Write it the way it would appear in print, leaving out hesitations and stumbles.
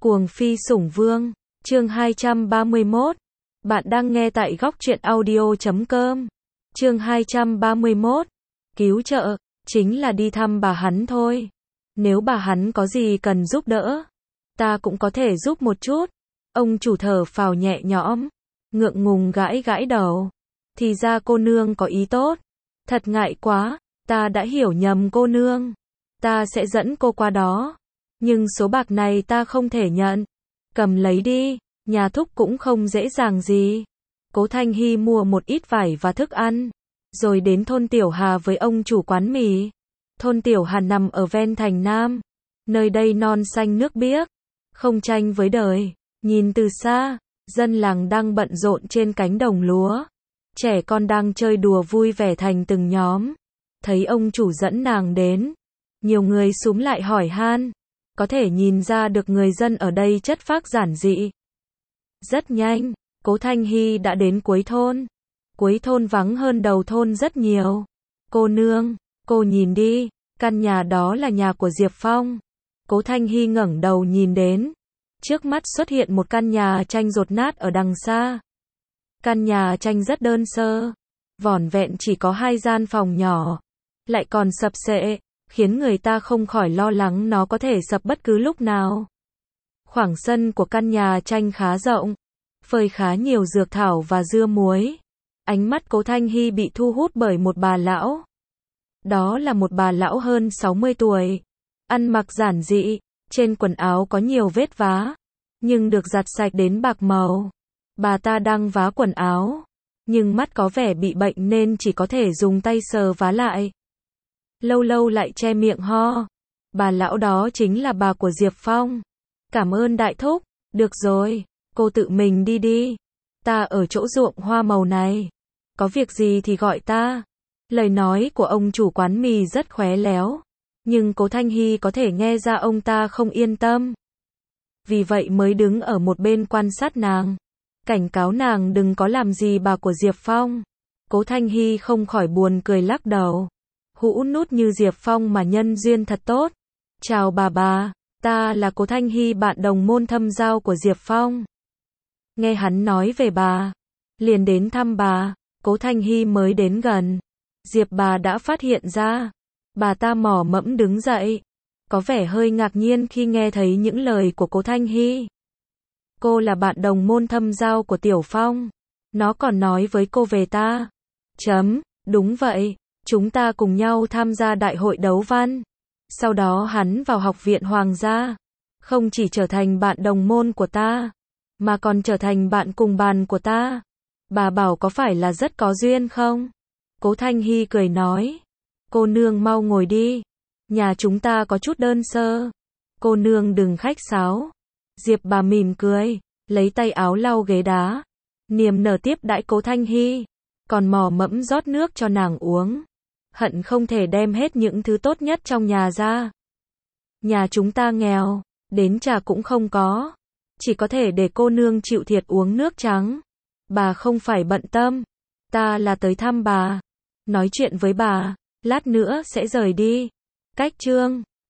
Cuồng phi sủng vương, chương 231. Bạn đang nghe tại góc truyện audio.com. Chương 231. Cứu trợ, chính là đi thăm bà hắn thôi. Nếu bà hắn có gì cần giúp đỡ, ta cũng có thể giúp một chút. Ông chủ thở phào nhẹ nhõm, ngượng ngùng gãi gãi đầu. Thì ra cô nương có ý tốt. Thật ngại quá, ta đã hiểu nhầm cô nương. Ta sẽ dẫn cô qua đó. Nhưng số bạc này ta không thể nhận. Cầm lấy đi, nhà thúc cũng không dễ dàng gì. Cố Thanh Hy mua một ít vải và thức ăn, rồi đến thôn Tiểu Hà với ông chủ quán mì. Thôn Tiểu Hà nằm ở ven thành Nam. Nơi đây non xanh nước biếc, không tranh với đời. Nhìn từ xa, dân làng đang bận rộn trên cánh đồng lúa. Trẻ con đang chơi đùa vui vẻ thành từng nhóm. Thấy ông chủ dẫn nàng đến, nhiều người xúm lại hỏi han. Có thể nhìn ra được người dân ở đây chất phác giản dị. Rất nhanh, Cố Thanh Hy đã đến cuối thôn. Cuối thôn vắng hơn đầu thôn rất nhiều. Cô nương, cô nhìn đi, căn nhà đó là nhà của Diệp Phong. Cố Thanh Hy ngẩng đầu nhìn đến. Trước mắt xuất hiện một căn nhà tranh dột nát ở đằng xa. Căn nhà tranh rất đơn sơ, vỏn vẹn chỉ có 2 gian phòng nhỏ, lại còn sập xệ, khiến người ta không khỏi lo lắng nó có thể sập bất cứ lúc nào. Khoảng sân của căn nhà tranh khá rộng, phơi khá nhiều dược thảo và dưa muối. Ánh mắt Cố Thanh Hy bị thu hút bởi một bà lão. Đó là một bà lão hơn 60 tuổi, ăn mặc giản dị, trên quần áo có nhiều vết vá, nhưng được giặt sạch đến bạc màu. Bà ta đang vá quần áo, nhưng mắt có vẻ bị bệnh nên chỉ có thể dùng tay sờ vá lại. Lâu lâu lại che miệng ho. Bà lão đó chính là bà của Diệp Phong. Cảm ơn đại thúc, được rồi, cô tự mình đi đi. Ta ở chỗ ruộng hoa màu này. Có việc gì thì gọi ta. Lời nói của ông chủ quán mì rất khéo léo, nhưng Cố Thanh Hy có thể nghe ra ông ta không yên tâm. Vì vậy mới đứng ở một bên quan sát nàng, cảnh cáo nàng đừng có làm gì bà của Diệp Phong. Cố Thanh Hy không khỏi buồn cười lắc đầu. Hũ nút như Diệp Phong mà nhân duyên thật tốt. Chào bà, ta là Cố Thanh Hy, bạn đồng môn thâm giao của Diệp Phong. Nghe hắn nói về bà, liền đến thăm bà. Cố Thanh Hy mới đến gần, Diệp bà đã phát hiện ra. Bà ta mỏ mẫm đứng dậy, có vẻ hơi ngạc nhiên khi nghe thấy những lời của Cố Thanh Hy. Cô là bạn đồng môn thâm giao của Tiểu Phong. Nó còn nói với cô về ta. Đúng vậy. Chúng ta cùng nhau tham gia đại hội đấu văn. Sau đó hắn vào học viện Hoàng gia. Không chỉ trở thành bạn đồng môn của ta, mà còn trở thành bạn cùng bàn của ta. Bà bảo có phải là rất có duyên không? Cố Thanh Hy cười nói. Cô nương mau ngồi đi. Nhà chúng ta có chút đơn sơ. Cô nương đừng khách sáo. Diệp bà mỉm cười, lấy tay áo lau ghế đá. Niềm nở tiếp đãi Cố Thanh Hy. Còn mò mẫm rót nước cho nàng uống. Hận không thể đem hết những thứ tốt nhất trong nhà ra. Nhà chúng ta nghèo, đến trà cũng không có. Chỉ có thể để cô nương chịu thiệt uống nước trắng. Bà không phải bận tâm. Ta là tới thăm bà. Nói chuyện với bà, lát nữa sẽ rời đi. Cách chương